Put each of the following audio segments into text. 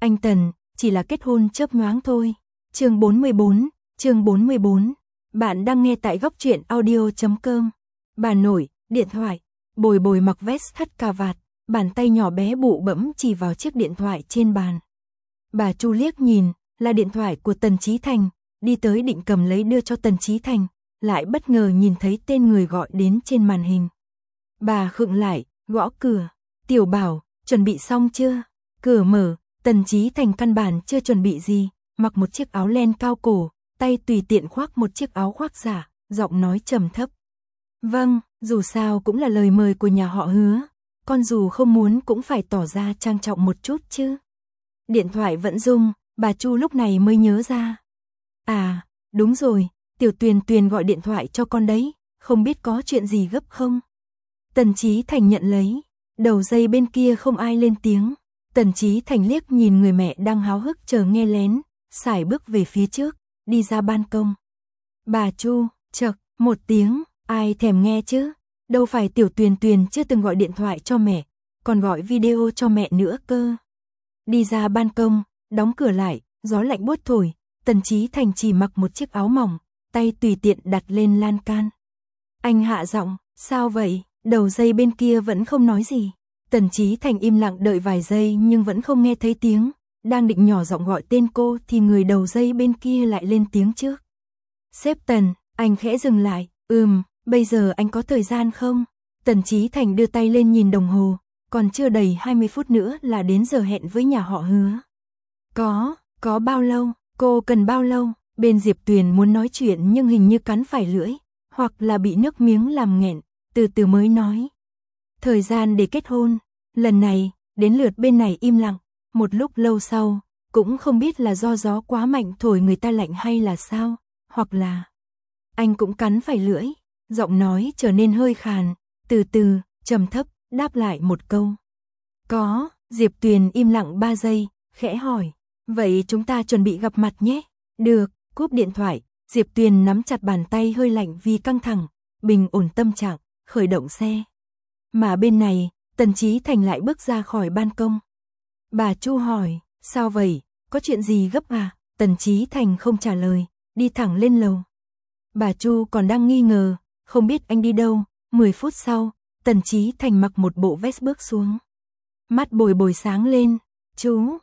Anh Tần, chỉ là kết hôn chớp nhoáng thôi. Chương 44. Bạn đang nghe tại góc truyện audio.com. Bà nội, điện thoại. Bồi Bồi mặc vest thắt cà vạt, bàn tay nhỏ bé bụ bẫm chỉ vào chiếc điện thoại trên bàn. Bà Chu liếc nhìn, là điện thoại của Tần Chí Thành, đi tới định cầm lấy đưa cho Tần Chí Thành, lại bất ngờ nhìn thấy tên người gọi đến trên màn hình. Bà khựng lại, gõ cửa. Tiểu Bảo, chuẩn bị xong chưa? Cửa mở, Tần Chí Thành căn bản chưa chuẩn bị gì, mặc một chiếc áo len cao cổ, tay tùy tiện khoác một chiếc áo khoác giả, giọng nói trầm thấp. Vâng, dù sao cũng là lời mời của nhà họ Hứa, con dù không muốn cũng phải tỏ ra trang trọng một chút chứ. Điện thoại vẫn rung, bà Chu lúc này mới nhớ ra. À, đúng rồi, Tiểu Tuyền Tuyền gọi điện thoại cho con đấy, không biết có chuyện gì gấp không? Tần Chí Thành nhận lấy, đầu dây bên kia không ai lên tiếng. Tần Chí Thành liếc nhìn người mẹ đang háo hức chờ nghe lén, sải bước về phía trước, đi ra ban công. Bà Chu, chậc, một tiếng, ai thèm nghe chứ? Đâu phải Tiểu Tuyền Tuyền chưa từng gọi điện thoại cho mẹ, còn gọi video cho mẹ nữa cơ. Đi ra ban công, đóng cửa lại, gió lạnh buốt thổi, Tần Chí Thành chỉ mặc một chiếc áo mỏng, tay tùy tiện đặt lên lan can. Anh hạ giọng, sao vậy? Đầu dây bên kia vẫn không nói gì. Tần Chí Thành im lặng đợi vài giây nhưng vẫn không nghe thấy tiếng, đang định nhỏ giọng gọi tên cô thì người đầu dây bên kia lại lên tiếng trước. Sếp Tần, anh khẽ dừng lại, bây giờ anh có thời gian không? Tần Chí Thành đưa tay lên nhìn đồng hồ, còn chưa đầy 20 phút nữa là đến giờ hẹn với nhà họ Hứa. Có bao lâu, cô cần bao lâu? Bên Diệp Tuyền muốn nói chuyện nhưng hình như cắn phải lưỡi, hoặc là bị nước miếng làm nghẹn, từ từ mới nói. Thời gian để kết hôn, lần này, đến lượt bên này im lặng, một lúc lâu sau, cũng không biết là do gió quá mạnh thổi người ta lạnh hay là sao, hoặc là anh cũng cắn phải lưỡi, giọng nói trở nên hơi khàn, từ từ, trầm thấp, đáp lại một câu. Có, Diệp Tuyền im lặng 3 giây, khẽ hỏi, vậy chúng ta chuẩn bị gặp mặt nhé. Được, cúp điện thoại, Diệp Tuyền nắm chặt bàn tay hơi lạnh vì căng thẳng, bình ổn tâm trạng, khởi động xe. Mà bên này, Tần Chí Thành lại bước ra khỏi ban công. Bà Chu hỏi, sao vậy, có chuyện gì gấp à? Tần Chí Thành không trả lời, đi thẳng lên lầu. Bà Chu còn đang nghi ngờ, không biết anh đi đâu. 10 phút sau, Tần Chí Thành mặc một bộ vest bước xuống. Mắt Bồi Bồi sáng lên, chú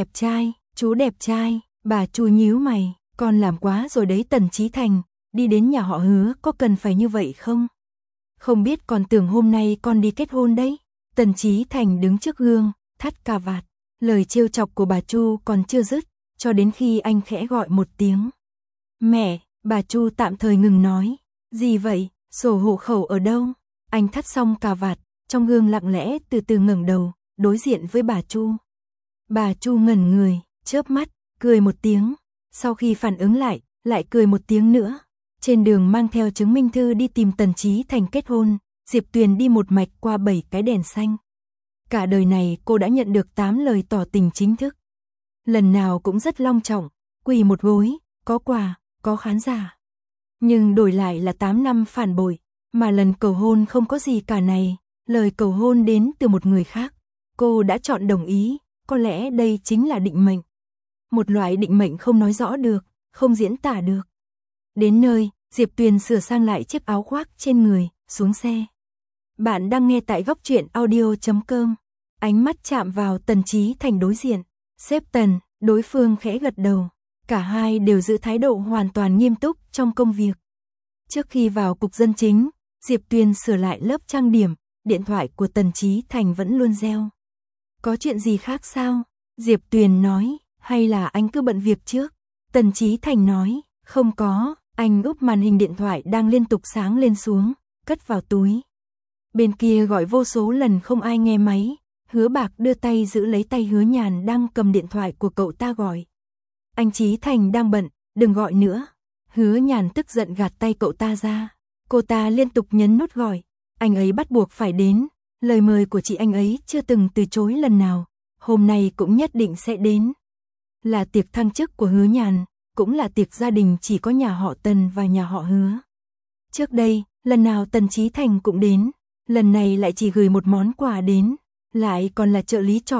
đẹp trai, bà Chu nhíu mày, con làm quá rồi đấy Tần Chí Thành, đi đến nhà họ Hứa có cần phải như vậy không? Không biết còn tưởng hôm nay con đi kết hôn đấy. Tần Chí Thành đứng trước gương, thắt cà vạt, lời trêu chọc của bà Chu còn chưa dứt, cho đến khi anh khẽ gọi một tiếng. Mẹ, bà Chu tạm thời ngừng nói. Gì vậy, sổ hộ khẩu ở đâu? Anh thắt xong cà vạt, trong gương lặng lẽ từ từ ngẩng đầu, đối diện với bà Chu. Bà Chu ngẩn người, chớp mắt, cười một tiếng, sau khi phản ứng lại cười một tiếng nữa. Trên đường mang theo chứng minh thư đi tìm Tần Chí Thành kết hôn, Diệp Tuyền đi một mạch qua 7 cái đèn xanh. Cả đời này cô đã nhận được 8 lời tỏ tình chính thức. Lần nào cũng rất long trọng, quỳ một gối, có quà, có khán giả. Nhưng đổi lại là 8 năm phản bội, mà lần cầu hôn không có gì cả này, lời cầu hôn đến từ một người khác. Cô đã chọn đồng ý, có lẽ đây chính là định mệnh. Một loại định mệnh không nói rõ được, không diễn tả được. Đến nơi, Diệp Tuyền sửa sang lại chiếc áo khoác trên người, xuống xe. Bạn đang nghe tại góc truyện audio.com. Ánh mắt chạm vào Tần Chí Thành đối diện. Sếp Tần, đối phương khẽ gật đầu. Cả hai đều giữ thái độ hoàn toàn nghiêm túc trong công việc. Trước khi vào cục dân chính, Diệp Tuyền sửa lại lớp trang điểm, điện thoại của Tần Chí Thành vẫn luôn reo. Có chuyện gì khác sao? Diệp Tuyền nói, hay là anh cứ bận việc trước? Tần Chí Thành nói, không có. Anh úp màn hình điện thoại đang liên tục sáng lên xuống, cất vào túi. Bên kia gọi vô số lần không ai nghe máy, Hứa Bạc đưa tay giữ lấy tay Hứa Nhàn đang cầm điện thoại của cậu ta gọi. Anh Chí Thành đang bận, đừng gọi nữa. Hứa Nhàn tức giận gạt tay cậu ta ra. Cô ta liên tục nhấn nút gọi. Anh ấy bắt buộc phải đến, lời mời của chị anh ấy chưa từng từ chối lần nào, hôm nay cũng nhất định sẽ đến. Là tiệc thăng chức của Hứa Nhàn, cũng là tiệc gia đình chỉ có nhà họ Tần và nhà họ Hứa. Trước đây, lần nào Tần Chí Thành cũng đến, lần này lại chỉ gửi một món quà đến, lại còn là trợ lý chọn,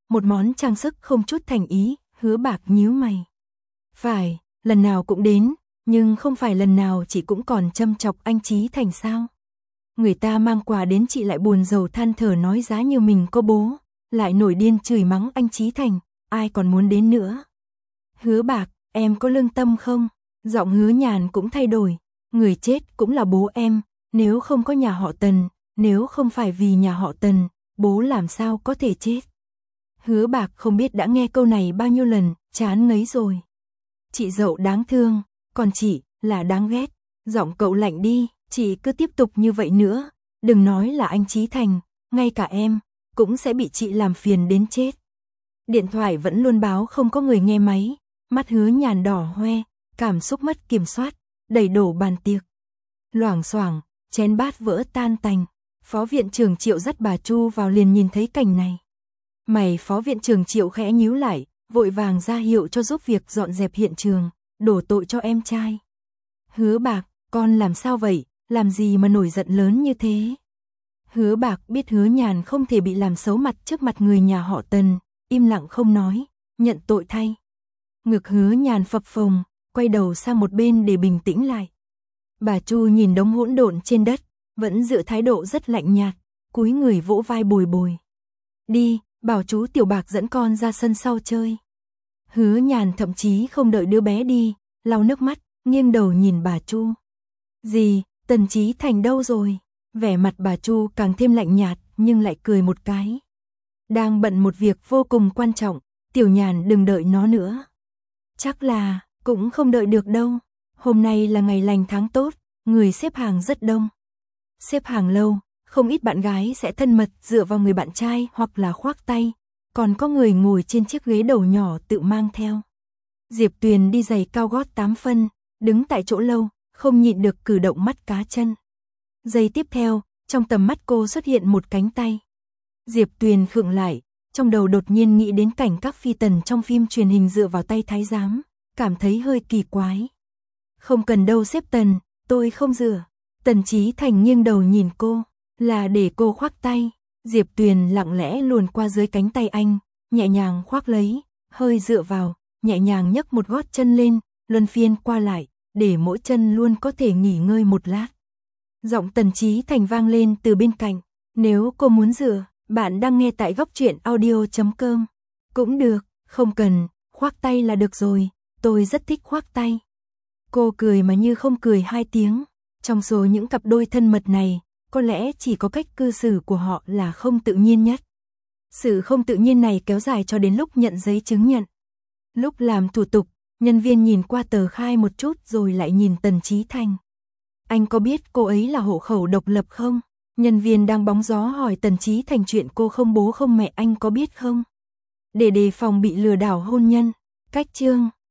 một món trang sức không chút thành ý. Hứa Bạc nhíu mày. Phải, lần nào cũng đến, nhưng không phải lần nào chị cũng còn châm chọc anh Chí Thành sao? Người ta mang quà đến chị lại buồn rầu than thở nói giá như mình có bố, lại nổi điên chửi mắng anh Chí Thành, ai còn muốn đến nữa? Hứa Bạc, em có lương tâm không? Giọng Hứa Nhàn cũng thay đổi, người chết cũng là bố em, nếu không có nhà họ Tần, nếu không phải vì nhà họ Tần, bố làm sao có thể chết? Hứa Bạc không biết đã nghe câu này bao nhiêu lần, chán ngấy rồi. Chị dậu đáng thương, còn chị là đáng ghét. Giọng cậu lạnh đi, chị cứ tiếp tục như vậy nữa, đừng nói là anh Chí Thành, ngay cả em cũng sẽ bị chị làm phiền đến chết. Điện thoại vẫn luôn báo không có người nghe máy, mắt Hứa Nhàn đỏ hoe, cảm xúc mất kiểm soát, đẩy đổ bàn tiệc. Loảng xoảng, chén bát vỡ tan tành. Phó viện trưởng Triệu dắt bà Chu vào liền nhìn thấy cảnh này. Mày phó viện trưởng Triệu khẽ nhíu lại, vội vàng ra hiệu cho giúp việc dọn dẹp hiện trường, đổ tội cho em trai. Hứa Bạc, con làm sao vậy, làm gì mà nổi giận lớn như thế? Hứa Bạc biết Hứa Nhàn không thể bị làm xấu mặt trước mặt người nhà họ Tần, im lặng không nói, nhận tội thay. Ngực Hứa Nhàn phập phồng, quay đầu sang một bên để bình tĩnh lại. Bà Chu nhìn đống hỗn độn trên đất, vẫn giữ thái độ rất lạnh nhạt, cúi người vỗ vai bồi bồi. Đi, bảo chú Tiểu Bạc dẫn con ra sân sau chơi. Hứa Nhàn thậm chí không đợi đứa bé đi, lau nước mắt, nghiêng đầu nhìn bà Chu. Gì, Tần Chí Thành đâu rồi? Vẻ mặt bà Chu càng thêm lạnh nhạt, nhưng lại cười một cái. Đang bận một việc vô cùng quan trọng, Tiểu Nhàn đừng đợi nó nữa. Chắc là, cũng không đợi được đâu. Hôm nay là ngày lành tháng tốt, người xếp hàng rất đông. Xếp hàng lâu, không ít bạn gái sẽ thân mật dựa vào người bạn trai hoặc là khoác tay, còn có người ngồi trên chiếc ghế đầu nhỏ tự mang theo. Diệp Tuyền đi giày cao gót 8 phân, đứng tại chỗ lâu, không nhịn được cử động mắt cá chân. Giây tiếp theo, trong tầm mắt cô xuất hiện một cánh tay. Diệp Tuyền khựng lại, trong đầu đột nhiên nghĩ đến cảnh các phi tần trong phim truyền hình dựa vào tay thái giám, cảm thấy hơi kỳ quái. Không cần đâu xếp Tần, tôi không dựa. Tần Chí Thành nghiêng đầu nhìn cô, là để cô khoác tay. Diệp Tuyền lặng lẽ luồn qua dưới cánh tay anh, nhẹ nhàng khoác lấy, hơi dựa vào, nhẹ nhàng nhấc một gót chân lên, luân phiên qua lại, để mỗi chân luôn có thể nghỉ ngơi một lát. Giọng Tần Chí Thành vang lên từ bên cạnh, nếu cô muốn dựa, bạn đang nghe tại goctruyện.audio.com. Cũng được, không cần, khoác tay là được rồi, tôi rất thích khoác tay. Cô cười mà như không cười 2 tiếng. Trong số những cặp đôi thân mật này, có lẽ chỉ có cách cư xử của họ là không tự nhiên nhất. Sự không tự nhiên này kéo dài cho đến lúc nhận giấy chứng nhận. Lúc làm thủ tục, nhân viên nhìn qua tờ khai một chút rồi lại nhìn Tần Chí Thành. Anh có biết cô ấy là hộ khẩu độc lập không? Nhân viên đang bóng gió hỏi Tần Chí Thành chuyện cô không bố không mẹ anh có biết không? Để đề phòng bị lừa đảo hôn nhân. Cách chương